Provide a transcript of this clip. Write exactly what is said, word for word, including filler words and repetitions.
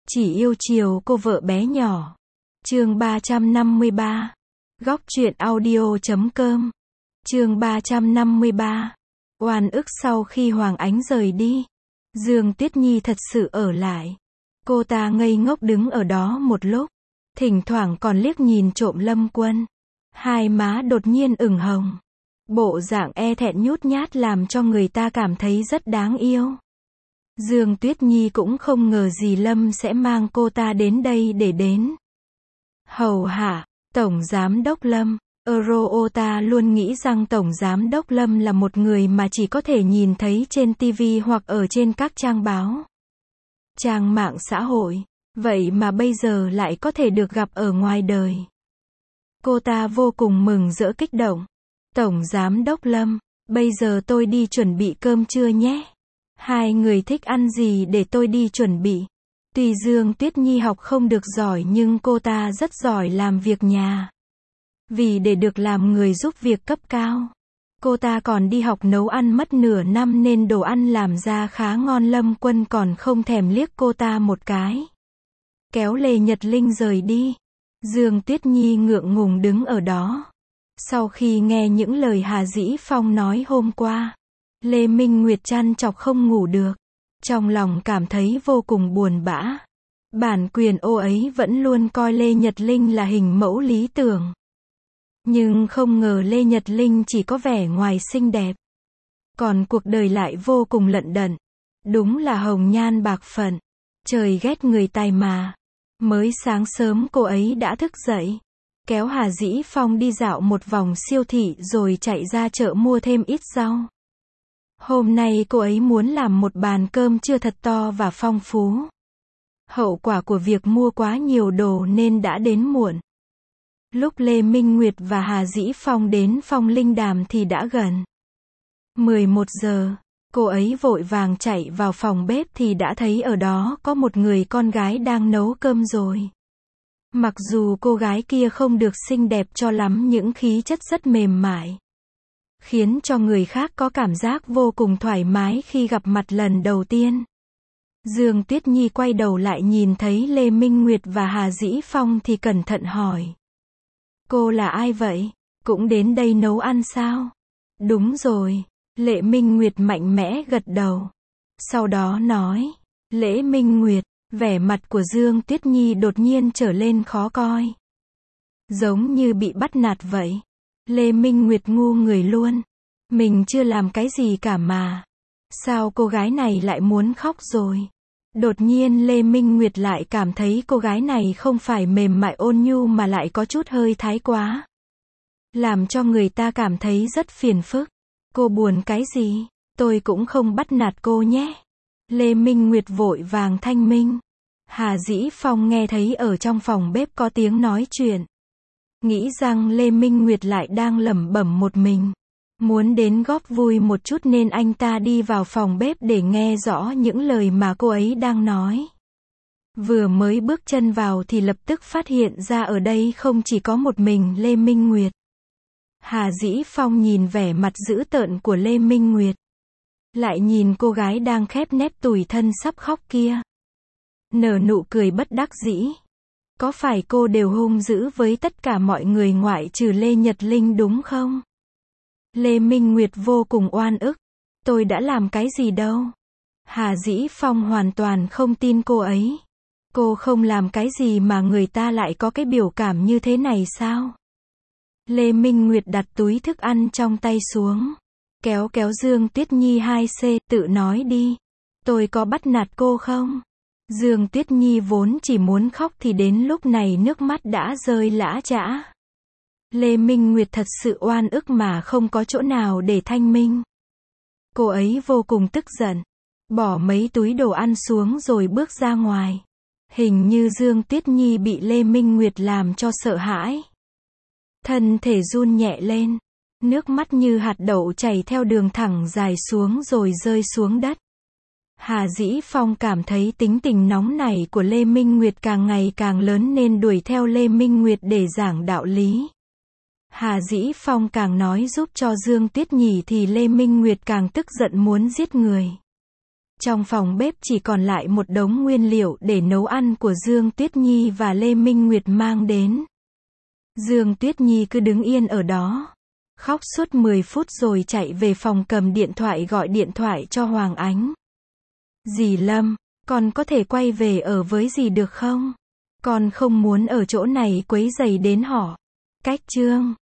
Chỉ yêu chiều cô vợ bé nhỏ. Chương ba trăm năm mươi ba. Góc truyện audio chấm com. Chương ba trăm năm mươi ba. Oan ức sau khi Hoàng Ánh rời đi. Dương Tuyết Nhi thật sự ở lại. Cô ta ngây ngốc đứng ở đó một lúc. Thỉnh thoảng còn liếc nhìn trộm Lâm Quân. Hai má đột nhiên ửng hồng. Bộ dạng e thẹn nhút nhát làm cho người ta cảm thấy rất đáng yêu. Dương Tuyết Nhi cũng không ngờ gì Lâm sẽ mang cô ta đến đây để đến hầu hạ. Tổng Giám đốc Lâm. Euro ta luôn nghĩ rằng Tổng Giám đốc Lâm là một người mà chỉ có thể nhìn thấy trên ti vi hoặc ở trên các trang báo, trang mạng xã hội. Vậy mà bây giờ lại có thể được gặp ở ngoài đời. Cô ta vô cùng mừng rỡ kích động. Tổng Giám đốc Lâm, bây giờ tôi đi chuẩn bị cơm trưa nhé. Hai người thích ăn gì để tôi đi chuẩn bị. Tuy Dương Tuyết Nhi học không được giỏi nhưng cô ta rất giỏi làm việc nhà. Vì để được làm người giúp việc cấp cao, cô ta còn đi học nấu ăn mất nửa năm nên đồ ăn làm ra khá ngon. Lâm Quân còn không thèm liếc cô ta một cái. Kéo Lê Nhật Linh rời đi. Dương Tuyết Nhi ngượng ngùng đứng ở đó. Sau khi nghe những lời Hà Dĩ Phong nói hôm qua, Lê Minh Nguyệt trằn trọc không ngủ được. Trong lòng cảm thấy vô cùng buồn bã. Bản quyền ô ấy vẫn luôn coi Lê Nhật Linh là hình mẫu lý tưởng. Nhưng không ngờ Lê Nhật Linh chỉ có vẻ ngoài xinh đẹp, còn cuộc đời lại vô cùng lận đận. Đúng là hồng nhan bạc phận. Trời ghét người tài mà. Mới sáng sớm cô ấy đã thức dậy, kéo Hà Dĩ Phong đi dạo một vòng siêu thị rồi chạy ra chợ mua thêm ít rau. Hôm nay cô ấy muốn làm một bàn cơm trưa thật to và phong phú. Hậu quả của việc mua quá nhiều đồ nên đã đến muộn. Lúc Lê Minh Nguyệt và Hà Dĩ Phong đến Phong Linh Đàm thì đã gần mười một giờ. Cô ấy vội vàng chạy vào phòng bếp thì đã thấy ở đó có một người con gái đang nấu cơm rồi. Mặc dù cô gái kia không được xinh đẹp cho lắm nhưng khí chất rất mềm mại, khiến cho người khác có cảm giác vô cùng thoải mái khi gặp mặt lần đầu tiên. Dương Tuyết Nhi quay đầu lại nhìn thấy Lê Minh Nguyệt và Hà Dĩ Phong thì cẩn thận hỏi. Cô là ai vậy? Cũng đến đây nấu ăn sao? Đúng rồi. Lê Minh Nguyệt mạnh mẽ gật đầu. Sau đó nói. Lễ Minh Nguyệt. Vẻ mặt của Dương Tuyết Nhi đột nhiên trở lên khó coi. Giống như bị bắt nạt vậy. Lê Minh Nguyệt ngu người luôn. Mình chưa làm cái gì cả mà. Sao cô gái này lại muốn khóc rồi? Đột nhiên Lê Minh Nguyệt lại cảm thấy cô gái này không phải mềm mại ôn nhu mà lại có chút hơi thái quá. Làm cho người ta cảm thấy rất phiền phức. Cô buồn cái gì? Tôi cũng không bắt nạt cô nhé. Lê Minh Nguyệt vội vàng thanh minh. Hà Dĩ Phong nghe thấy ở trong phòng bếp có tiếng nói chuyện. Nghĩ rằng Lê Minh Nguyệt lại đang lẩm bẩm một mình. Muốn đến góp vui một chút nên anh ta đi vào phòng bếp để nghe rõ những lời mà cô ấy đang nói. Vừa mới bước chân vào thì lập tức phát hiện ra ở đây không chỉ có một mình Lê Minh Nguyệt. Hà Dĩ Phong nhìn vẻ mặt dữ tợn của Lê Minh Nguyệt. Lại nhìn cô gái đang khép nép tủi thân sắp khóc kia. Nở nụ cười bất đắc dĩ. Có phải cô đều hung dữ với tất cả mọi người ngoại trừ Lê Nhật Linh đúng không? Lê Minh Nguyệt vô cùng oan ức. Tôi đã làm cái gì đâu? Hà Dĩ Phong hoàn toàn không tin cô ấy. Cô không làm cái gì mà người ta lại có cái biểu cảm như thế này sao? Lê Minh Nguyệt đặt túi thức ăn trong tay xuống. Kéo kéo Dương Tuyết Nhi hai C, tự nói đi. Tôi có bắt nạt cô không? Dương Tuyết Nhi vốn chỉ muốn khóc thì đến lúc này nước mắt đã rơi lã chã. Lê Minh Nguyệt thật sự oan ức mà không có chỗ nào để thanh minh. Cô ấy vô cùng tức giận. Bỏ mấy túi đồ ăn xuống rồi bước ra ngoài. Hình như Dương Tuyết Nhi bị Lê Minh Nguyệt làm cho sợ hãi. Thân thể run nhẹ lên. Nước mắt như hạt đậu chảy theo đường thẳng dài xuống rồi rơi xuống đất. Hà Dĩ Phong cảm thấy tính tình nóng nảy của Lê Minh Nguyệt càng ngày càng lớn nên đuổi theo Lê Minh Nguyệt để giảng đạo lý. Hà Dĩ Phong càng nói giúp cho Dương Tuyết Nhi thì Lê Minh Nguyệt càng tức giận muốn giết người. Trong phòng bếp chỉ còn lại một đống nguyên liệu để nấu ăn của Dương Tuyết Nhi và Lê Minh Nguyệt mang đến. Dương Tuyết Nhi cứ đứng yên ở đó, khóc suốt mười phút rồi chạy về phòng cầm điện thoại gọi điện thoại cho Hoàng Ánh. Dì Lâm, con có thể quay về ở với dì được không? Con không muốn ở chỗ này quấy rầy đến họ. Cách Trương